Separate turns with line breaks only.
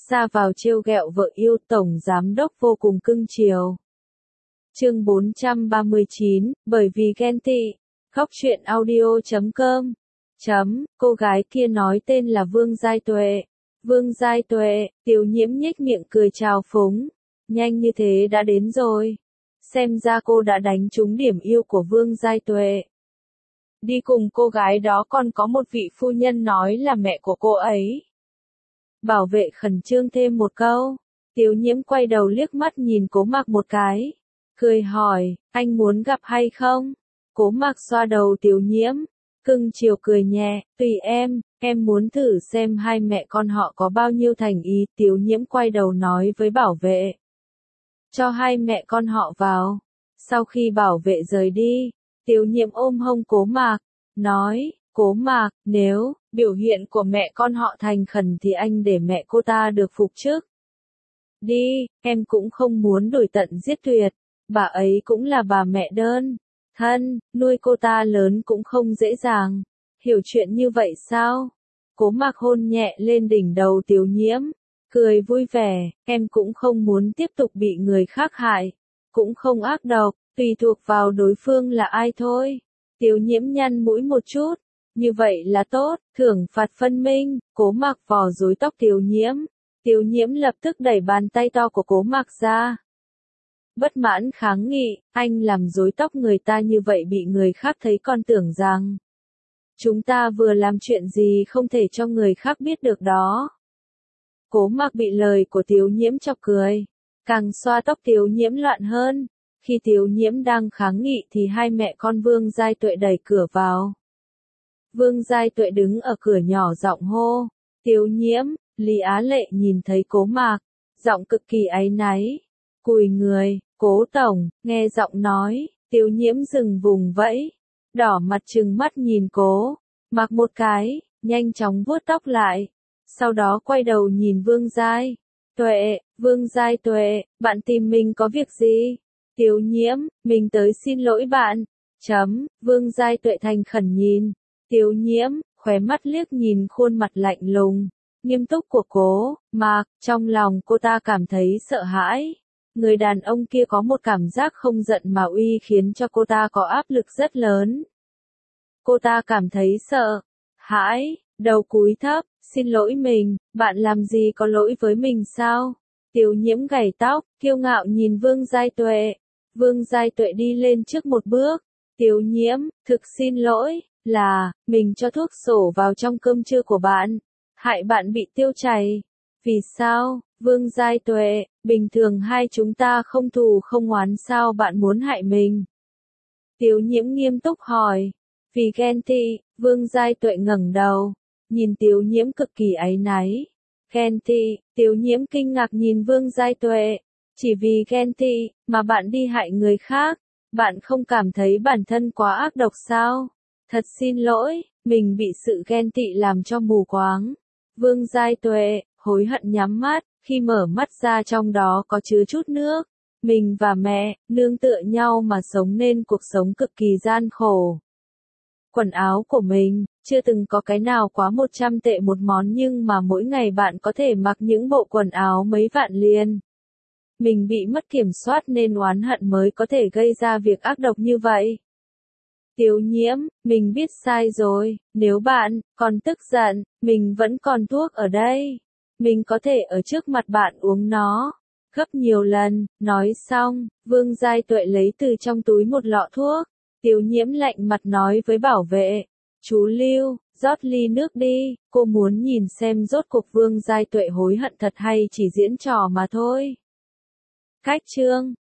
ra vào trêu ghẹo vợ yêu, tổng giám đốc vô cùng cưng chiều. Chương 439, bởi vì ghen tị. Góc truyện audio.com. Cô gái kia nói tên là Vương Giai Tuệ. Vương Giai Tuệ, Tiểu Nhiễm nhếch miệng cười chào phúng. Nhanh như thế đã đến rồi. Xem ra cô đã đánh trúng điểm yêu của Vương Giai Tuệ. Đi cùng cô gái đó còn có một vị phu nhân nói là mẹ của cô ấy. Bảo vệ khẩn trương thêm một câu. Tiểu Nhiễm quay đầu liếc mắt nhìn Cố Mạc một cái. Cười hỏi, anh muốn gặp hay không? Cố Mạc xoa đầu Tiểu Nhiễm. Cưng chiều cười nhẹ, tùy em muốn thử xem hai mẹ con họ có bao nhiêu thành ý. Tiểu Nhiễm quay đầu nói với bảo vệ. Cho hai mẹ con họ vào. Sau khi bảo vệ rời đi, Tiểu Nhiễm ôm hông Cố Mạc, nói, Cố Mạc, nếu biểu hiện của mẹ con họ thành khẩn thì anh để mẹ cô ta được phục chức. Đi, em cũng không muốn đuổi tận giết tuyệt, bà ấy cũng là bà mẹ đơn thân, nuôi cô ta lớn cũng không dễ dàng. Hiểu chuyện như vậy sao? Cố Mạc hôn nhẹ lên đỉnh đầu Tiểu Nhiễm, cười vui vẻ, em cũng không muốn tiếp tục bị người khác hại, cũng không ác độc, tùy thuộc vào đối phương là ai thôi. Tiểu Nhiễm nhăn mũi một chút, như vậy là tốt, thưởng phạt phân minh. Cố Mạc vò rối tóc Tiểu Nhiễm. Tiểu Nhiễm lập tức đẩy bàn tay to của Cố Mạc ra. Bất mãn kháng nghị, anh làm rối tóc người ta như vậy bị người khác thấy còn tưởng rằng chúng ta vừa làm chuyện gì không thể cho người khác biết được đó. Cố Mạc bị lời của Tiểu Nhiễm chọc cười, càng xoa tóc Tiểu Nhiễm loạn hơn. Khi Tiểu Nhiễm đang kháng nghị thì hai mẹ con Vương Giai Tuệ đẩy cửa vào. Vương Giai Tuệ đứng ở cửa nhỏ giọng hô, Tiểu Nhiễm. Lý Á Lệ nhìn thấy Cố Mạc, giọng cực kỳ áy náy, cùi người, Cố tổng, nghe giọng nói, Tiểu Nhiễm dừng vùng vẫy, đỏ mặt trừng mắt nhìn Cố Mạc một cái, nhanh chóng vuốt tóc lại, sau đó quay đầu nhìn Vương Giai Tuệ. Vương Giai Tuệ, bạn tìm mình có việc gì? Tiểu Nhiễm, mình tới xin lỗi bạn. Vương Giai Tuệ thành khẩn nhìn Tiểu Nhiễm, khóe mắt liếc nhìn khuôn mặt lạnh lùng, nghiêm túc của Cố Mạc, trong lòng cô ta cảm thấy sợ hãi. Người đàn ông kia có một cảm giác không giận mà uy khiến cho cô ta có áp lực rất lớn. Cô ta cảm thấy sợ hãi, đầu cúi thấp, xin lỗi mình, bạn làm gì có lỗi với mình sao? Tiểu Nhiễm gảy tóc, kiêu ngạo nhìn Vương Giai Tuệ. Vương Giai Tuệ đi lên trước một bước. Tiểu Nhiễm, thực xin lỗi, là, mình cho thuốc sổ vào trong cơm trưa của bạn, hại bạn bị tiêu chảy. Vì sao, Vương Giai Tuệ, bình thường hai chúng ta không thù không oán sao bạn muốn hại mình? Tiểu Nhiễm nghiêm túc hỏi. Vì ghen tị. Vương Giai Tuệ ngẩng đầu, nhìn Tiểu Nhiễm cực kỳ áy náy. Ghen tị. Tiểu Nhiễm kinh ngạc nhìn Vương Giai Tuệ. Chỉ vì ghen tị, mà bạn đi hại người khác, bạn không cảm thấy bản thân quá ác độc sao? Thật xin lỗi, mình bị sự ghen tị làm cho mù quáng. Vương Giai Tuệ, hối hận nhắm mắt, khi mở mắt ra trong đó có chứa chút nước. Mình và mẹ, nương tựa nhau mà sống nên cuộc sống cực kỳ gian khổ. Quần áo của mình, chưa từng có cái nào quá 100 tệ một món nhưng mà mỗi ngày bạn có thể mặc những bộ quần áo mấy vạn liền. Mình bị mất kiểm soát nên oán hận mới có thể gây ra việc ác độc như vậy. Tiểu Nhiễm, mình biết sai rồi, nếu bạn còn tức giận, mình vẫn còn thuốc ở đây. Mình có thể ở trước mặt bạn uống nó gấp nhiều lần. Nói xong, Vương Giai Tuệ lấy từ trong túi một lọ thuốc. Tiểu Nhiễm lạnh mặt nói với bảo vệ, chú Lưu, rót ly nước đi, cô muốn nhìn xem rốt cuộc Vương Giai Tuệ hối hận thật hay chỉ diễn trò mà thôi. Cách chương